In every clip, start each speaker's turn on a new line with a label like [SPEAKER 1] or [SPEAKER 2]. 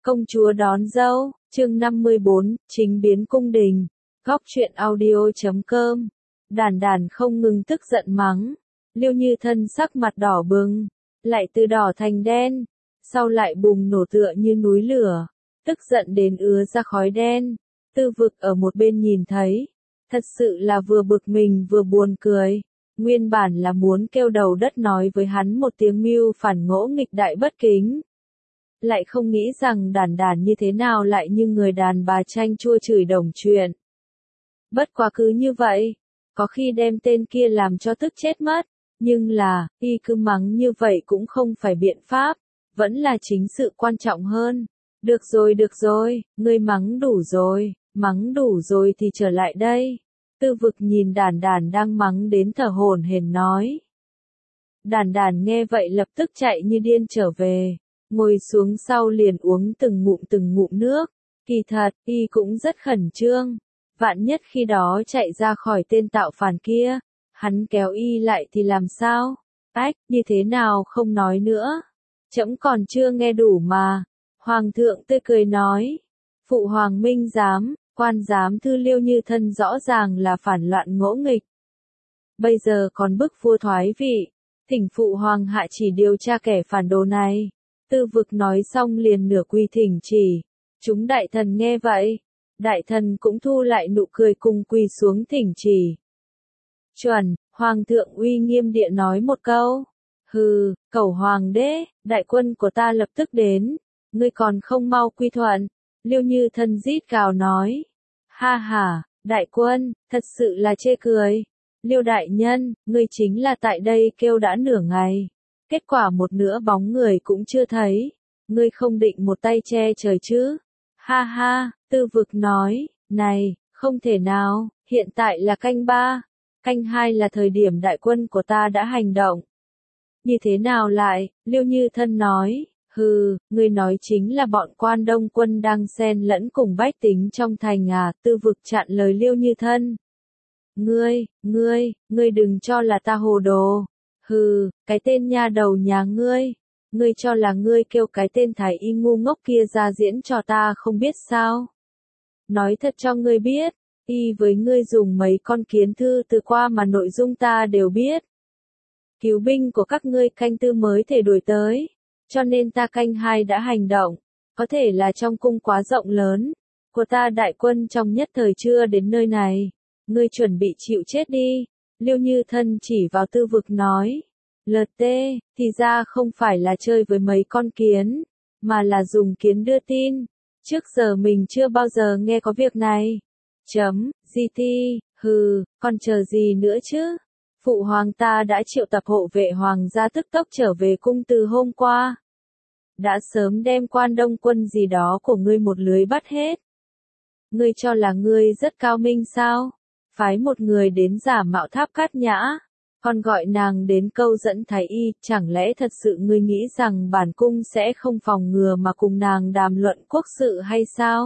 [SPEAKER 1] Công chúa đón dâu, chương 54, chính biến cung đình. Góc truyện audio.com. Đàn đàn không ngừng tức giận mắng. Liêu Như Thân sắc mặt đỏ bừng, lại từ đỏ thành đen, sau lại bùng nổ tựa như núi lửa, tức giận đến ứa ra khói đen. Tư Vực ở một bên nhìn thấy, thật sự là vừa bực mình vừa buồn cười. Nguyên bản là muốn kêu đầu đất nói với hắn một tiếng mưu phản ngỗ nghịch đại bất kính. Lại không nghĩ rằng đàn đàn như thế nào lại như người đàn bà chanh chua chửi đồng chuyện. Bất quá cứ như vậy, có khi đem tên kia làm cho tức chết mất, nhưng là, y cứ mắng như vậy cũng không phải biện pháp, vẫn là chính sự quan trọng hơn. Được rồi, ngươi mắng đủ rồi thì trở lại đây. Tư Vực nhìn đàn đàn đang mắng đến thở hổn hển nói. Đàn đàn nghe vậy lập tức chạy như điên trở về, ngồi xuống sau liền uống từng ngụm nước. Kỳ thật, y cũng rất khẩn trương. Vạn nhất khi đó chạy ra khỏi tên tạo phản kia, hắn kéo y lại thì làm sao? Ách, như thế nào không nói nữa? Trẫm còn chưa nghe đủ mà. Hoàng thượng tươi cười nói. Phụ hoàng minh giám, quan giám thư Liêu Như Thân rõ ràng là phản loạn ngỗ nghịch. Bây giờ còn bức vua thoái vị, thỉnh phụ hoàng hạ chỉ điều tra kẻ phản đồ này. Tư Vực nói xong liền nửa quỳ thỉnh chỉ. Chúng đại thần nghe vậy, đại thần cũng thu lại nụ cười cùng quỳ xuống thỉnh chỉ. Chuẩn, hoàng thượng uy nghiêm địa nói một câu. Hừ, cẩu hoàng đế, đại quân của ta lập tức đến, ngươi còn không mau quy thuận. Liêu Như Thân rít gào nói. Ha ha, đại quân, thật sự là chê cười. Liêu đại nhân, ngươi chính là tại đây kêu đã nửa ngày. Kết quả một nửa bóng người cũng chưa thấy. Ngươi không định một tay che trời chứ? Ha ha, Tư Vực nói, này, không thể nào, hiện tại là canh 3, canh 2 là thời điểm đại quân của ta đã hành động. Như thế nào lại, Liêu Như Thân nói, hừ, ngươi nói chính là bọn quan đông quân đang xen lẫn cùng bách tính trong thành à? Tư Vực chặn lời Liêu Như Thân. Ngươi đừng cho là ta hồ đồ. Hừ, cái tên nha đầu nhà ngươi cho là ngươi kêu cái tên thái y ngu ngốc kia ra diễn cho ta không biết sao? Nói thật cho ngươi biết, y với ngươi dùng mấy con kiến thư từ qua mà nội dung ta đều biết. Cứu binh của các ngươi canh 4 mới thể đuổi tới, cho nên ta canh 2 đã hành động, có thể là trong cung quá rộng lớn, của ta đại quân trong nhất thời chưa đến nơi này, ngươi chuẩn bị chịu chết đi. Liêu Như Thân chỉ vào Tư Vực nói. LT, thì ra không phải là chơi với mấy con kiến, mà là dùng kiến đưa tin. Trước giờ mình chưa bao giờ nghe có việc này. GT, hừ, còn chờ gì nữa chứ? Phụ hoàng ta đã triệu tập hộ vệ hoàng gia tức tốc trở về cung từ hôm qua. Đã sớm đem quan đông quân gì đó của ngươi một lưới bắt hết. Ngươi cho là ngươi rất cao minh sao? Phái một người đến giả mạo Tháp Cát Nhã, còn gọi nàng đến câu dẫn thái y, chẳng lẽ thật sự ngươi nghĩ rằng bản cung sẽ không phòng ngừa mà cùng nàng đàm luận quốc sự hay sao?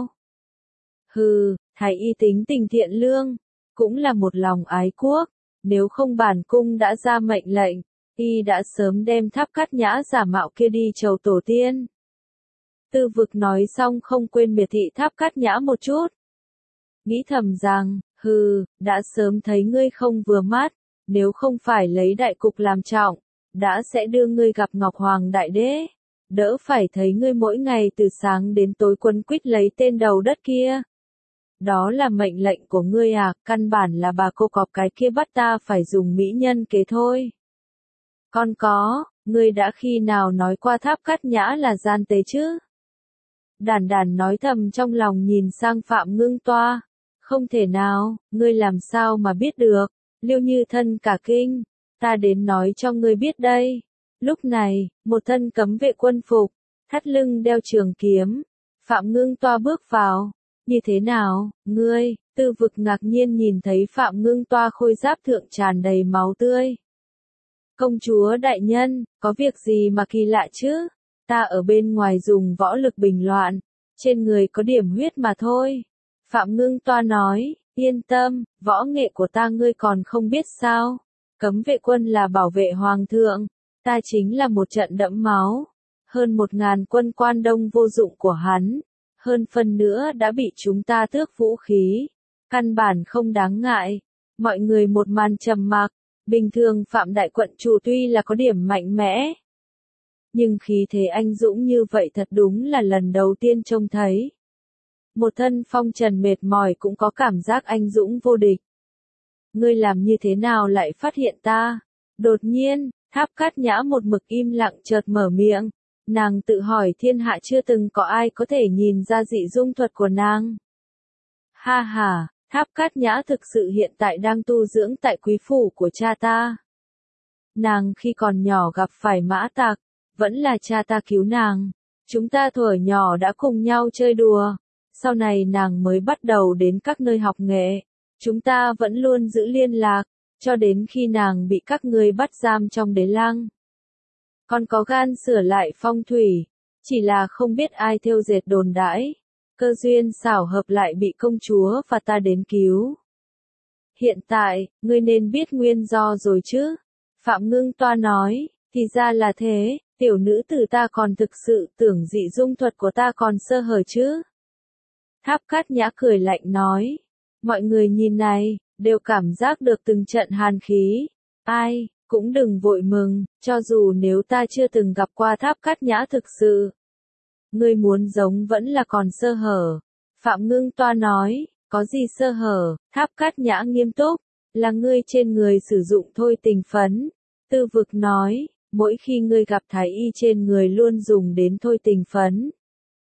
[SPEAKER 1] Hừ, thái y tính tình thiện lương, cũng là một lòng ái quốc, nếu không bản cung đã ra mệnh lệnh, y đã sớm đem Tháp Cát Nhã giả mạo kia đi chầu tổ tiên. Tư Vực nói xong không quên miệt thị Tháp Cát Nhã một chút. Nghĩ thầm rằng, hừ, đã sớm thấy ngươi không vừa mắt, nếu không phải lấy đại cục làm trọng, đã sẽ đưa ngươi gặp Ngọc Hoàng Đại Đế, đỡ phải thấy ngươi mỗi ngày từ sáng đến tối quấn quýt lấy tên đầu đất kia. Đó là mệnh lệnh của ngươi à? Căn bản là bà cô cọp cái kia bắt ta phải dùng mỹ nhân kế thôi. Con có, ngươi đã khi nào nói qua Tháp Cát Nhã là gian tế chứ? Đàn đàn nói thầm trong lòng nhìn sang Phạm Ngưng Toa. Không thể nào, ngươi làm sao mà biết được? Liêu Như Thân cả kinh, ta đến nói cho ngươi biết đây. Lúc này, một thân cấm vệ quân phục, thắt lưng đeo trường kiếm, Phạm Ngưng Toa bước vào. Như thế nào, ngươi? Tư Vực ngạc nhiên nhìn thấy Phạm Ngưng Toa khôi giáp thượng tràn đầy máu tươi. Công chúa đại nhân, có việc gì mà kỳ lạ chứ? Ta ở bên ngoài dùng võ lực bình loạn, trên người có điểm huyết mà thôi. Phạm Ngưng Toa nói, yên tâm, võ nghệ của ta ngươi còn không biết sao? Cấm vệ quân là bảo vệ hoàng thượng, ta chính là một trận đẫm máu. hơn 1.000 quân quan đông vô dụng của hắn, hơn phần nữa đã bị chúng ta tước vũ khí, căn bản không đáng ngại. Mọi người một màn trầm mặc, bình thường Phạm Đại Quận Chủ tuy là có điểm mạnh mẽ, nhưng khí thế anh dũng như vậy thật đúng là lần đầu tiên trông thấy. Một thân phong trần mệt mỏi cũng có cảm giác anh dũng vô địch. Ngươi làm như thế nào lại phát hiện ta? Đột nhiên, Tháp Cát Nhã một mực im lặng chợt mở miệng. Nàng tự hỏi thiên hạ chưa từng có ai có thể nhìn ra dị dung thuật của nàng. Ha ha, Tháp Cát Nhã thực sự hiện tại đang tu dưỡng tại quý phủ của cha ta. Nàng khi còn nhỏ gặp phải mã tặc, vẫn là cha ta cứu nàng. Chúng ta thuở nhỏ đã cùng nhau chơi đùa. Sau này nàng mới bắt đầu đến các nơi học nghệ. Chúng ta vẫn luôn giữ liên lạc, cho đến khi nàng bị các ngươi bắt giam trong đế lăng. Còn có gan sửa lại phong thủy, chỉ là không biết ai thêu dệt đồn đãi. Cơ duyên xảo hợp lại bị công chúa và ta đến cứu. Hiện tại, ngươi nên biết nguyên do rồi chứ? Phạm Ngưng Toa nói, thì ra là thế, tiểu nữ tử ta còn thực sự tưởng dị dung thuật của ta còn sơ hở chứ? Tháp Cát Nhã cười lạnh nói, mọi người nhìn này, đều cảm giác được từng trận hàn khí. Ai, cũng đừng vội mừng, cho dù nếu ta chưa từng gặp qua Tháp Cát Nhã thực sự. Ngươi muốn giống vẫn là còn sơ hở. Phạm Ngưng Toa nói, có gì sơ hở? Tháp Cát Nhã nghiêm túc, là ngươi trên người sử dụng thôi tình phấn. Tư Vực nói, mỗi khi ngươi gặp thái y trên người luôn dùng đến thôi tình phấn.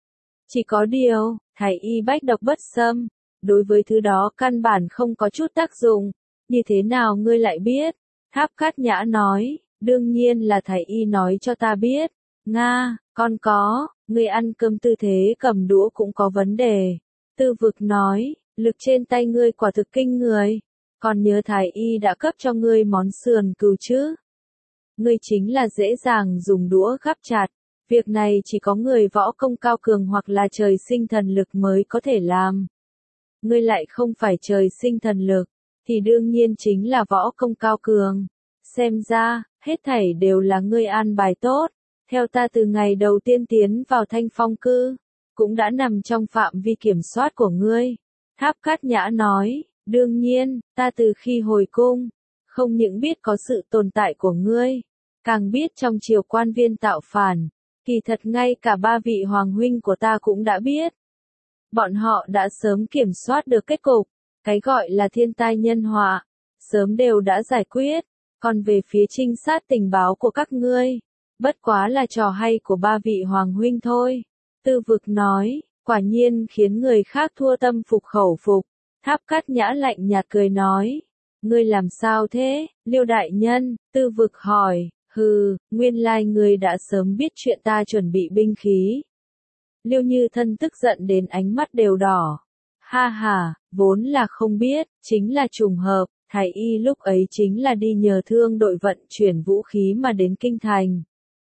[SPEAKER 1] Chỉ có điều, thái y bách độc bất xâm, đối với thứ đó căn bản không có chút tác dụng. Như thế nào ngươi lại biết? Tháp Cát Nhã nói, đương nhiên là thái y nói cho ta biết. Nga, con có, ngươi ăn cơm tư thế cầm đũa cũng có vấn đề. Tư Vực nói, lực trên tay ngươi quả thực kinh người. Còn nhớ thái y đã cấp cho ngươi món sườn cừu chứ? Ngươi chính là dễ dàng dùng đũa gắp chặt. Việc này chỉ có người võ công cao cường hoặc là trời sinh thần lực mới có thể làm. Ngươi lại không phải trời sinh thần lực, thì đương nhiên chính là võ công cao cường. Xem ra, hết thảy đều là ngươi an bài tốt. Theo ta từ ngày đầu tiên tiến vào Thanh Phong cư, cũng đã nằm trong phạm vi kiểm soát của ngươi. Tháp Cát Nhã nói, đương nhiên, ta từ khi hồi cung, không những biết có sự tồn tại của ngươi, càng biết trong triều quan viên tạo phản, kỳ thật ngay cả ba vị hoàng huynh của ta cũng đã biết. Bọn họ đã sớm kiểm soát được kết cục, cái gọi là thiên tai nhân họa, sớm đều đã giải quyết, còn về phía trinh sát tình báo của các ngươi, bất quá là trò hay của ba vị hoàng huynh thôi. Tư Vực nói, quả nhiên khiến người khác thua tâm phục khẩu phục. Tháp Cát Nhã lạnh nhạt cười nói, ngươi làm sao thế, Liêu đại nhân? Tư Vực hỏi, hừ, nguyên lai ngươi đã sớm biết chuyện ta chuẩn bị binh khí. Liêu Như Thân tức giận đến ánh mắt đều đỏ. Ha ha, vốn là không biết, chính là trùng hợp, thái y lúc ấy chính là đi nhờ thương đội vận chuyển vũ khí mà đến kinh thành.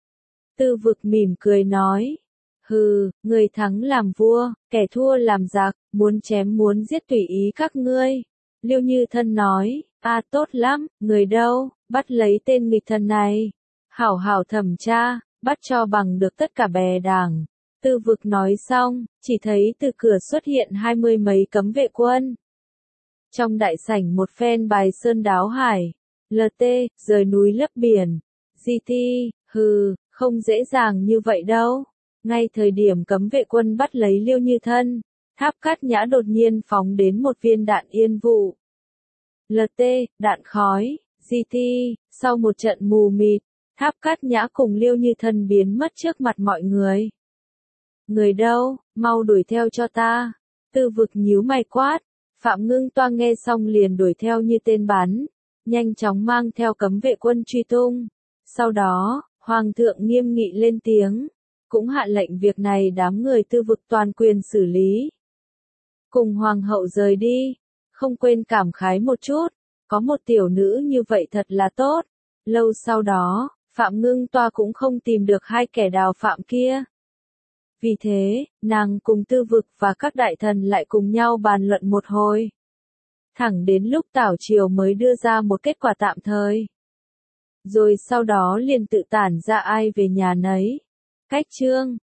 [SPEAKER 1] Tư Vực mỉm cười nói, hừ, người thắng làm vua, kẻ thua làm giặc, muốn chém muốn giết tùy ý các ngươi. Liêu Như Thân nói, tốt lắm, người đâu, bắt lấy tên nghịch thần này. Hảo hảo thẩm tra, bắt cho bằng được tất cả bè đảng. Tư Vực nói xong, chỉ thấy từ cửa xuất hiện 20 mấy cấm vệ quân. Trong đại sảnh một phen bài sơn đáo hải, LT, rời núi lấp biển, GT, hừ, không dễ dàng như vậy đâu. Ngay thời điểm cấm vệ quân bắt lấy Liêu Như Thân, Tháp Cát Nhã đột nhiên phóng đến một viên đạn yên vụ. LT, đạn khói, GT, sau một trận mù mịt, Tháp Cát Nhã cùng Liêu Như Thân biến mất trước mặt mọi người. Người đâu, mau đuổi theo cho ta. Tư Vực nhíu mày quát. Phạm Ngưng Toa nghe xong liền đuổi theo như tên bắn, nhanh chóng mang theo cấm vệ quân truy tung. Sau đó, Hoàng thượng nghiêm nghị lên tiếng, cũng hạ lệnh việc này đám người Tư Vực toàn quyền xử lý. Cùng Hoàng hậu rời đi, không quên cảm khái một chút, có một tiểu nữ như vậy thật là tốt. Lâu sau đó, Phạm Ngưng Toa cũng không tìm được hai kẻ đào phạm kia. Vì thế, nàng cùng Tư Vực và các đại thần lại cùng nhau bàn luận một hồi. Thẳng đến lúc tảo triều mới đưa ra một kết quả tạm thời. Rồi sau đó liền tự tản ra ai về nhà nấy. Cách chương